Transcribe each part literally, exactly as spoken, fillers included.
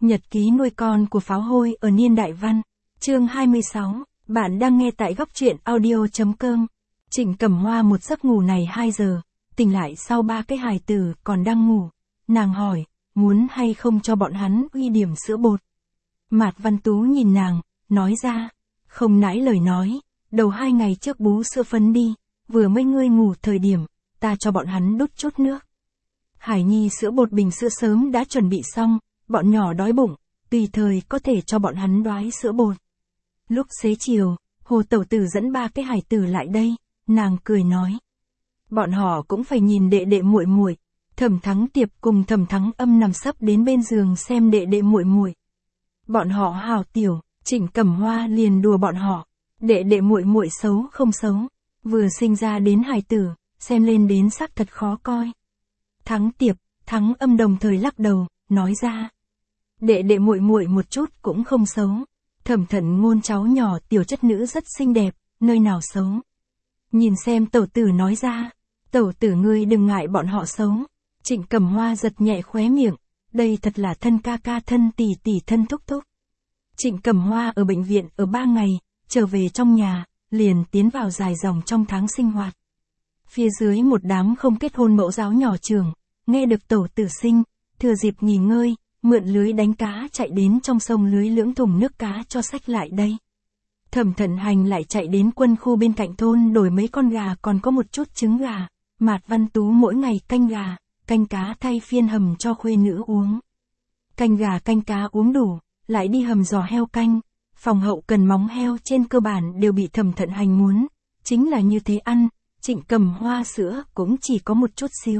Nhật ký nuôi con của pháo hôi ở niên đại văn. Chương hai mươi sáu, bạn đang nghe tại góc truyện audio.com. Trịnh Cẩm Hoa một giấc ngủ này hai giờ, tỉnh lại sau ba cái hài tử còn đang ngủ. Nàng hỏi, muốn hay không cho bọn hắn uy điểm sữa bột. Mạt Văn Tú nhìn nàng, nói ra, không nãi lời nói, đầu hai ngày trước bú sữa phấn đi, vừa mới ngươi ngủ thời điểm, ta cho bọn hắn đút chút nước. Hải Nhi sữa bột bình sữa sớm đã chuẩn bị xong, bọn nhỏ đói bụng, tùy thời có thể cho bọn hắn đoái sữa bột. Lúc xế chiều, Hồ Tẩu Tử dẫn ba cái hài tử lại đây, nàng cười nói. Bọn họ cũng phải nhìn đệ đệ muội muội. Thẩm Thắng Tiệp cùng Thẩm Thắng Âm nằm sấp đến bên giường xem đệ đệ muội muội. Bọn họ hào tiểu, Trịnh Cẩm Hoa liền đùa bọn họ, đệ đệ muội muội xấu không xấu, vừa sinh ra đến hài tử, xem lên đến sắc thật khó coi. Thắng Tiệp, Thắng Âm đồng thời lắc đầu, nói ra, đệ đệ muội muội một chút cũng không xấu. Thẩm Thận Ngôn cháu nhỏ tiểu chất nữ rất xinh đẹp, nơi nào xấu. Nhìn xem Tẩu Tử nói ra, Tẩu Tử ngươi đừng ngại bọn họ xấu. Trịnh Cẩm Hoa giật nhẹ khóe miệng, đây thật là thân ca ca thân tỷ tỷ thân thúc thúc. Trịnh Cẩm Hoa ở bệnh viện ở ba ngày, trở về trong nhà, liền tiến vào dài dòng trong tháng sinh hoạt. Phía dưới một đám không kết hôn mẫu giáo nhỏ trường, nghe được Tẩu Tử sinh, thừa dịp nghỉ ngơi, mượn lưới đánh cá chạy đến trong sông lưới lưỡng thùng nước cá cho xách lại đây. Thẩm Thận Hành lại chạy đến quân khu bên cạnh thôn đổi mấy con gà còn có một chút trứng gà, Mạt Văn Tú mỗi ngày canh gà, canh cá thay phiên hầm cho khuê nữ uống. Canh gà canh cá uống đủ, lại đi hầm giò heo canh, phòng hậu cần móng heo trên cơ bản đều bị Thẩm Thận Hành muốn, chính là như thế ăn, Trịnh Cẩm Hoa sữa cũng chỉ có một chút xíu.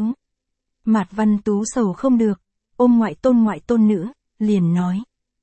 Mạt Văn Tú sầu không được, ôm ngoại tôn ngoại tôn nữ, liền nói.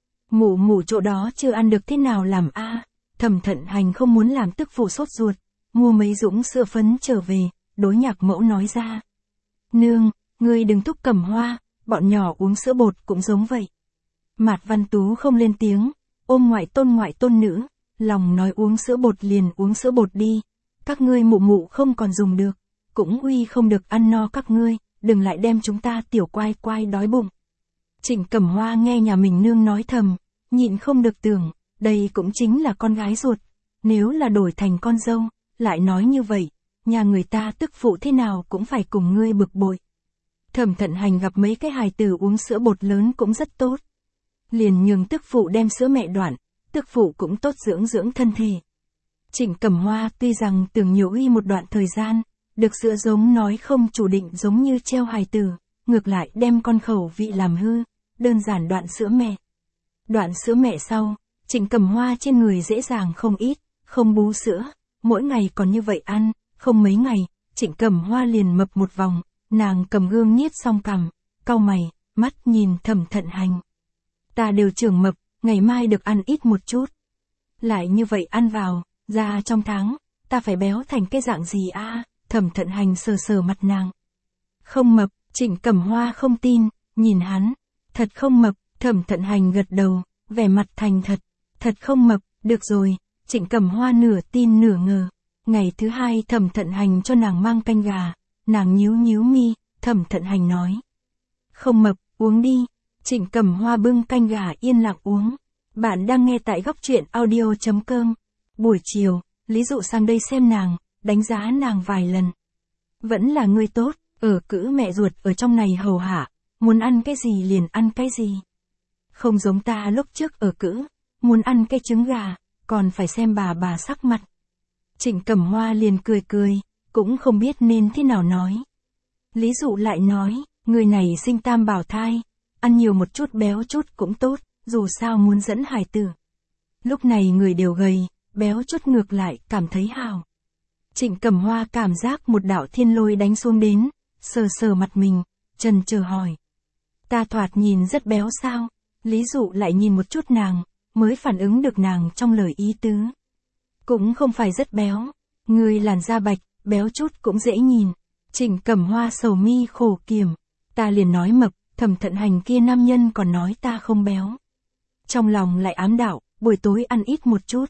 Mụ mụ chỗ đó chưa ăn được thế nào làm a? À? Thẩm Thận Hành không muốn làm tức phụ sốt ruột, mua mấy dũng sữa phấn trở về, đối nhạc mẫu nói ra. Nương, ngươi đừng thúc Cẩm Hoa, bọn nhỏ uống sữa bột cũng giống vậy. Mạt Văn Tú không lên tiếng, ôm ngoại tôn ngoại tôn nữ, lòng nói uống sữa bột liền uống sữa bột đi, các ngươi mụ mụ không còn dùng được, cũng uy không được ăn no các ngươi, đừng lại đem chúng ta tiểu quai quai đói bụng. Trịnh Cẩm Hoa nghe nhà mình nương nói thầm, nhịn không được tưởng, đây cũng chính là con gái ruột, nếu là đổi thành con dâu, lại nói như vậy, nhà người ta tức phụ thế nào cũng phải cùng ngươi bực bội. Thẩm Thận Hành gặp mấy cái hài tử uống sữa bột lớn cũng rất tốt. Liền nhường tức phụ đem sữa mẹ đoạn, tức phụ cũng tốt dưỡng dưỡng thân thể. Trịnh Cẩm Hoa tuy rằng tưởng nhiều uy một đoạn thời gian, được sữa giống nói không chủ định giống như treo hài tử, ngược lại đem con khẩu vị làm hư, đơn giản đoạn sữa mẹ. Đoạn sữa mẹ sau, Trịnh Cẩm Hoa trên người dễ dàng không ít, không bú sữa, mỗi ngày còn như vậy ăn, không mấy ngày, Trịnh Cẩm Hoa liền mập một vòng, nàng cầm gương nhiết xong cằm, cau mày, mắt nhìn Thẩm Thận Hành. Ta đều trưởng mập, ngày mai được ăn ít một chút. Lại như vậy ăn vào, ra trong tháng, ta phải béo thành cái dạng gì a? À? Thẩm Thận Hành sờ sờ mặt nàng. Không mập, Trịnh Cẩm Hoa không tin, nhìn hắn. Thật không mập, Thẩm Thận Hành gật đầu, vẻ mặt thành thật. Thật không mập, được rồi, Trịnh Cẩm Hoa nửa tin nửa ngờ. Ngày thứ hai Thẩm Thận Hành cho nàng mang canh gà, nàng nhíu nhíu mi, Thẩm Thận Hành nói. Không mập, uống đi. Trịnh Cẩm Hoa bưng canh gà yên lặng uống. Bạn đang nghe tại góc truyện audio.com. Buổi chiều, Lý Dụ sang đây xem nàng, đánh giá nàng vài lần. Vẫn là người tốt, ở cữ mẹ ruột ở trong này hầu hạ, muốn ăn cái gì liền ăn cái gì. Không giống ta lúc trước ở cữ, muốn ăn cái trứng gà, còn phải xem bà bà sắc mặt. Trịnh Cẩm Hoa liền cười cười, cũng không biết nên thế nào nói. Lý Dụ lại nói, người này sinh tam bảo thai, ăn nhiều một chút béo chút cũng tốt, dù sao muốn dẫn hài tử. Lúc này người đều gầy, béo chút ngược lại cảm thấy hào. Trịnh Cẩm Hoa cảm giác một đạo thiên lôi đánh xuống đến, sờ sờ mặt mình, chần chờ hỏi. Ta thoạt nhìn rất béo sao? Lý Dụ lại nhìn một chút nàng, mới phản ứng được nàng trong lời ý tứ. Cũng không phải rất béo, người làn da bạch, béo chút cũng dễ nhìn. Trịnh Cẩm Hoa sầu mi khổ kiểm, ta liền nói mập, Thẩm Thận Hành kia nam nhân còn nói ta không béo. Trong lòng lại ám đạo, buổi tối ăn ít một chút.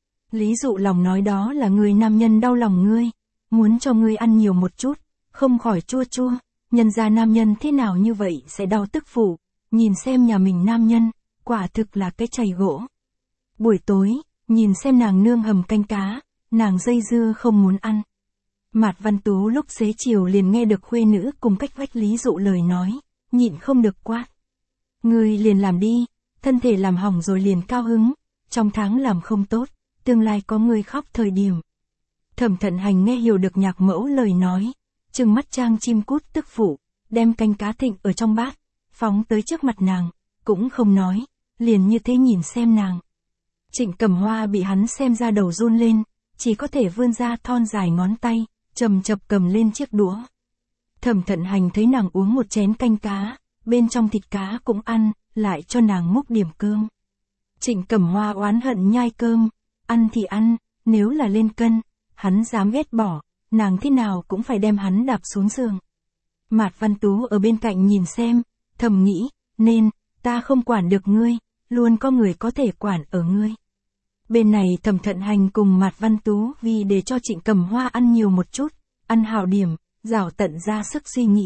Lý Dụ lòng nói đó là người nam nhân đau lòng ngươi, muốn cho ngươi ăn nhiều một chút, không khỏi chua chua, nhân ra nam nhân thế nào như vậy sẽ đau tức phụ, nhìn xem nhà mình nam nhân, quả thực là cái chày gỗ. Buổi tối, nhìn xem nàng nương hầm canh cá, nàng dây dưa không muốn ăn. Mạt Văn Tú lúc xế chiều liền nghe được khuê nữ cùng cách vách lý dụ lời nói, nhịn không được quát. Ngươi liền làm đi, thân thể làm hỏng rồi liền cao hứng, trong tháng làm không tốt, tương lai có ngươi khóc thời điểm. Thẩm Thận Hành nghe hiểu được nhạc mẫu lời nói, trừng mắt trang chim cút tức phụ, đem canh cá thịnh ở trong bát, phóng tới trước mặt nàng, cũng không nói, liền như thế nhìn xem nàng. Trịnh Cẩm Hoa bị hắn xem ra đầu run lên, chỉ có thể vươn ra thon dài ngón tay, chầm chập cầm lên chiếc đũa. Thẩm Thận Hành thấy nàng uống một chén canh cá, bên trong thịt cá cũng ăn, lại cho nàng múc điểm cơm. Trịnh Cẩm Hoa oán hận nhai cơm, ăn thì ăn, nếu là lên cân, hắn dám ghét bỏ, nàng thế nào cũng phải đem hắn đạp xuống giường. Mạt Văn Tú ở bên cạnh nhìn xem, thầm nghĩ, nên, ta không quản được ngươi, luôn có người có thể quản ở ngươi. Bên này Thẩm Thận Hành cùng Mạt Văn Tú vì để cho Trịnh Cẩm Hoa ăn nhiều một chút, ăn hảo điểm, rảo tận ra sức suy nghĩ.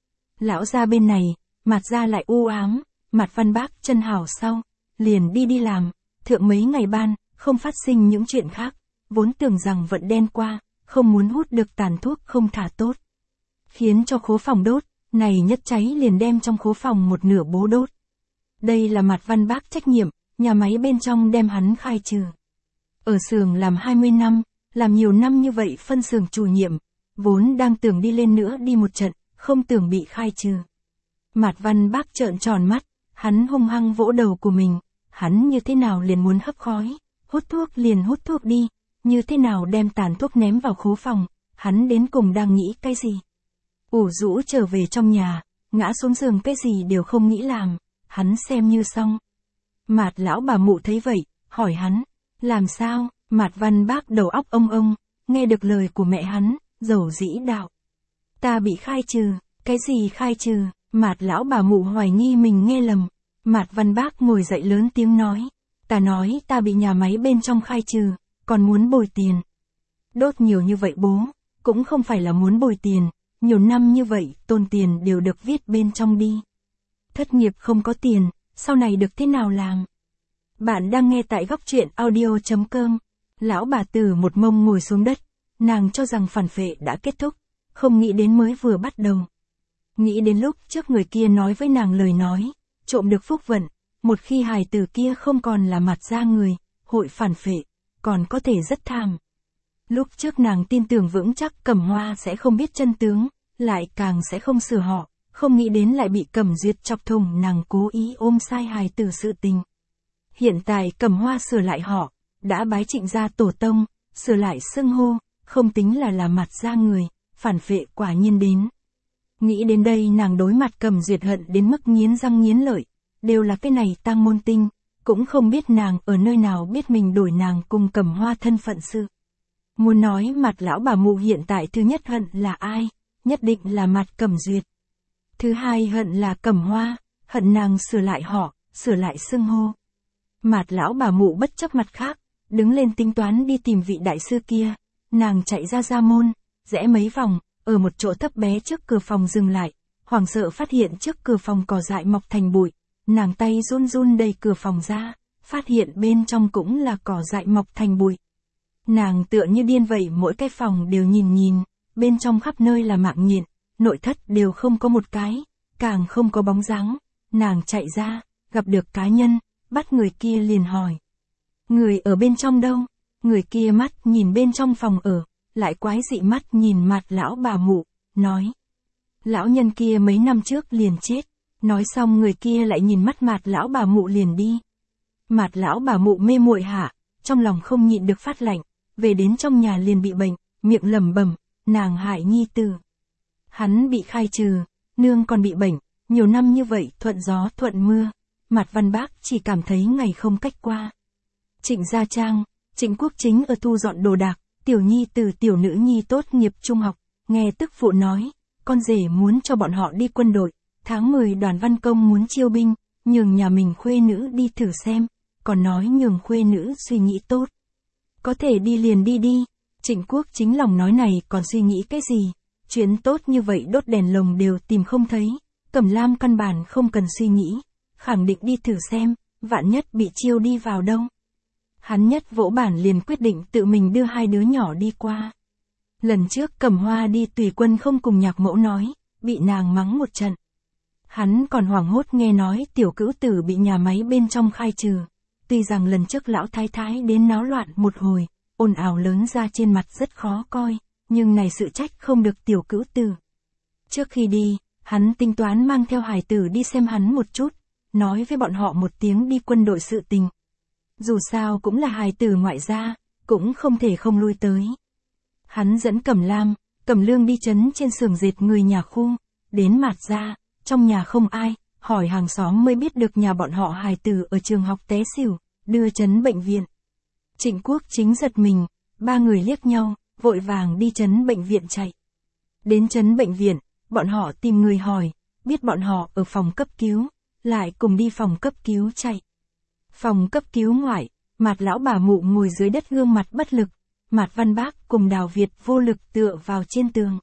Lão gia bên này, Mạt gia lại u ám, Mạt Văn Bác chân hảo sau, liền đi đi làm, thượng mấy ngày ban, không phát sinh những chuyện khác, vốn tưởng rằng vận đen qua, không muốn hút được tàn thuốc không thả tốt. Khiến cho khố phòng đốt, này nhất cháy liền đem trong khố phòng một nửa bố đốt. Đây là Mạt Văn Bác trách nhiệm, nhà máy bên trong đem hắn khai trừ. Ở xưởng làm hai mươi năm, làm nhiều năm như vậy phân xưởng chủ nhiệm, vốn đang tưởng đi lên nữa đi một trận, không tưởng bị khai trừ. Mạt Văn Bác trợn tròn mắt, hắn hung hăng vỗ đầu của mình, hắn như thế nào liền muốn hấp khói, hút thuốc liền hút thuốc đi, như thế nào đem tàn thuốc ném vào khố phòng, hắn đến cùng đang nghĩ cái gì. Ủ rũ trở về trong nhà, ngã xuống giường cái gì đều không nghĩ làm, hắn xem như xong. Mạt lão bà mụ thấy vậy, hỏi hắn, làm sao? Mạt Văn Bác đầu óc ông ông, nghe được lời của mẹ hắn, dầu dĩ đạo. Ta bị khai trừ, cái gì khai trừ? Mạt lão bà mụ hoài nghi mình nghe lầm. Mạt Văn Bác ngồi dậy lớn tiếng nói, ta nói ta bị nhà máy bên trong khai trừ, còn muốn bồi tiền. Đốt nhiều như vậy bố, cũng không phải là muốn bồi tiền, nhiều năm như vậy tôn tiền đều được viết bên trong đi. Thất nghiệp không có tiền, sau này được thế nào làm? Bạn đang nghe tại góc truyện audio chấm com. Lão bà Tử một mông ngồi xuống đất, nàng cho rằng phản phệ đã kết thúc, không nghĩ đến mới vừa bắt đầu. Nghĩ đến lúc trước người kia nói với nàng lời nói, trộm được phúc vận, một khi hài tử kia không còn là Mạt gia người, hội phản phệ, còn có thể rất thảm. Lúc trước nàng tin tưởng vững chắc Cẩm Hoa sẽ không biết chân tướng, lại càng sẽ không sửa họ, không nghĩ đến lại bị Cẩm Duyệt chọc thủng nàng cố ý ôm sai hài tử sự tình. Hiện tại Cẩm Hoa sửa lại họ, đã bái Trịnh gia tổ tông, sửa lại xưng hô, không tính là là Mạt gia người, phản phệ quả nhiên đến. Nghĩ đến đây nàng đối mặt Cẩm Duyệt hận đến mức nghiến răng nghiến lợi, đều là cái này tang môn tinh, cũng không biết nàng ở nơi nào biết mình đổi nàng cùng Cẩm Hoa thân phận sự. Muốn nói Mạt lão bà mụ hiện tại thứ nhất hận là ai, nhất định là Mạt Cẩm Duyệt. Thứ hai hận là Cẩm Hoa, hận nàng sửa lại họ, sửa lại xưng hô. Mạt lão bà mụ bất chấp mặt khác, đứng lên tính toán đi tìm vị đại sư kia, nàng chạy ra ra môn, rẽ mấy vòng, ở một chỗ thấp bé trước cửa phòng dừng lại, hoảng sợ phát hiện trước cửa phòng cỏ dại mọc thành bụi, nàng tay run run đẩy cửa phòng ra, phát hiện bên trong cũng là cỏ dại mọc thành bụi. Nàng tựa như điên vậy mỗi cái phòng đều nhìn nhìn, bên trong khắp nơi là mạng nhện, nội thất đều không có một cái, càng không có bóng dáng. Nàng chạy ra, gặp được cá nhân, bắt người kia liền hỏi. Người ở bên trong đâu? Người kia mắt nhìn bên trong phòng ở, lại quái dị mắt nhìn Mạt lão bà mụ, nói. Lão nhân kia mấy năm trước liền chết, nói xong người kia lại nhìn mắt Mạt lão bà mụ liền đi. Mạt lão bà mụ mê muội hạ, trong lòng không nhịn được phát lạnh, về đến trong nhà liền bị bệnh, miệng lẩm bẩm, nàng hại nhi tử. Hắn bị khai trừ, nương còn bị bệnh, nhiều năm như vậy thuận gió thuận mưa, Mạt Văn Bác chỉ cảm thấy ngày không cách qua. Trịnh Gia Trang, Trịnh Quốc Chính ở thu dọn đồ đạc, tiểu nhi từ tiểu nữ nhi tốt nghiệp trung học, nghe tức phụ nói, con rể muốn cho bọn họ đi quân đội, tháng mười đoàn văn công muốn chiêu binh, nhường nhà mình khuê nữ đi thử xem, còn nói nhường khuê nữ suy nghĩ tốt. Có thể đi liền đi đi, Trịnh Quốc Chính lòng nói này còn suy nghĩ cái gì, chuyện tốt như vậy đốt đèn lồng đều tìm không thấy, Cẩm Lam căn bản không cần suy nghĩ, khẳng định đi thử xem, vạn nhất bị chiêu đi vào đâu. Hắn nhất vỗ bản liền quyết định tự mình đưa hai đứa nhỏ đi qua. Lần trước Cẩm Hoa đi tùy quân không cùng nhạc mẫu nói, bị nàng mắng một trận. Hắn còn hoảng hốt nghe nói tiểu cữu tử bị nhà máy bên trong khai trừ. Tuy rằng lần trước lão thái thái đến náo loạn một hồi, ồn ào lớn ra trên mặt rất khó coi, nhưng này sự trách không được tiểu cữu tử. Trước khi đi, hắn tính toán mang theo hài tử đi xem hắn một chút, nói với bọn họ một tiếng đi quân đội sự tình. Dù sao cũng là hài tử ngoại gia, cũng không thể không lui tới. Hắn dẫn Cẩm Lam, Cẩm Lương đi trấn trên xưởng dệt người nhà khu, đến Mạt gia, trong nhà không ai, hỏi hàng xóm mới biết được nhà bọn họ hài tử ở trường học té xỉu, đưa trấn bệnh viện. Trịnh Quốc Chính giật mình, ba người liếc nhau, vội vàng đi trấn bệnh viện chạy. Đến trấn bệnh viện, bọn họ tìm người hỏi, biết bọn họ ở phòng cấp cứu, lại cùng đi phòng cấp cứu chạy. Phòng cấp cứu ngoại, Mạt lão bà mụ ngồi dưới đất gương mặt bất lực, Mạt Văn Bác cùng Đào Việt vô lực tựa vào trên tường.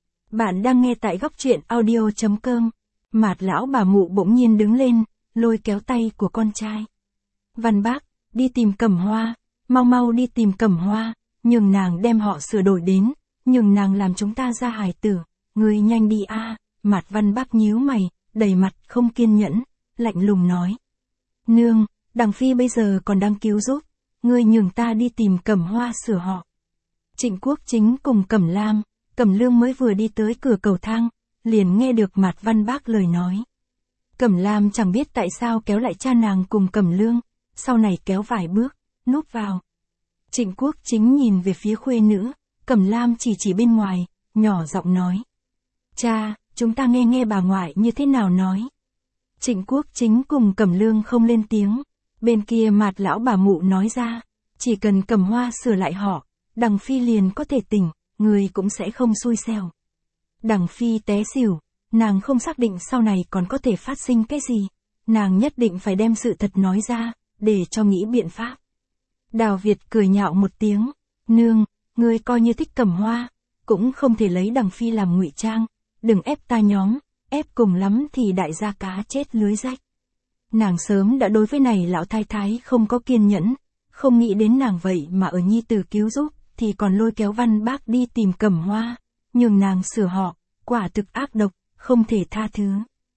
Bạn đang nghe tại góc truyện audio chấm com. Mạt lão bà mụ bỗng nhiên đứng lên, lôi kéo tay của con trai. Văn Bác, đi tìm Cẩm Hoa, mau mau đi tìm Cẩm Hoa, nhường nàng đem họ sửa đổi đến, nhường nàng làm chúng ta ra hài tử, ngươi nhanh đi a. À. Mạt Văn Bác nhíu mày, đầy mặt không kiên nhẫn, lạnh lùng nói. Nương, Đằng Phi bây giờ còn đang cứu giúp, ngươi nhường ta đi tìm Cẩm Hoa sửa họ. Trịnh Quốc Chính cùng Cẩm Lam, Cẩm Lương mới vừa đi tới cửa cầu thang, liền nghe được Mạt Văn Bác lời nói. Cẩm Lam chẳng biết tại sao kéo lại cha nàng cùng Cẩm Lương, sau này kéo vài bước, núp vào. Trịnh Quốc Chính nhìn về phía khuê nữ, Cẩm Lam chỉ chỉ bên ngoài, nhỏ giọng nói. Cha, chúng ta nghe nghe bà ngoại như thế nào nói. Trịnh Quốc Chính cùng Cẩm Lương không lên tiếng, bên kia Mạt lão bà mụ nói ra, chỉ cần Cẩm Hoa sửa lại họ, Đằng Phi liền có thể tỉnh, người cũng sẽ không xui xẻo. Đằng Phi té xỉu, nàng không xác định sau này còn có thể phát sinh cái gì, nàng nhất định phải đem sự thật nói ra, để cho nghĩ biện pháp. Đào Việt cười nhạo một tiếng, nương, ngươi coi như thích Cẩm Hoa, cũng không thể lấy Đằng Phi làm ngụy trang, đừng ép ta nhóm, ép cùng lắm thì đại gia cá chết lưới rách. Nàng sớm đã đối với này lão thái thái không có kiên nhẫn, không nghĩ đến nàng vậy mà ở nhi tử cứu giúp, thì còn lôi kéo Văn Bác đi tìm Cẩm Hoa, nhường nàng sửa họ, quả thực ác độc, không thể tha thứ.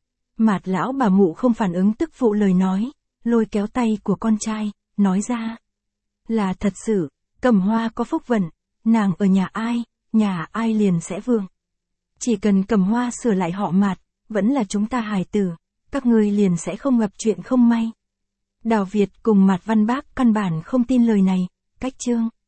Mạt lão bà mụ không phản ứng tức phụ lời nói, lôi kéo tay của con trai, nói ra. Là thật sự, Cẩm Hoa có phúc vận, nàng ở nhà ai, nhà ai liền sẽ vượng. Chỉ cần Cẩm Hoa sửa lại họ Mạt, vẫn là chúng ta hài tử, các ngươi liền sẽ không gặp chuyện không may. Đào Việt cùng Mạt Văn Bác căn bản không tin lời này, cách chương.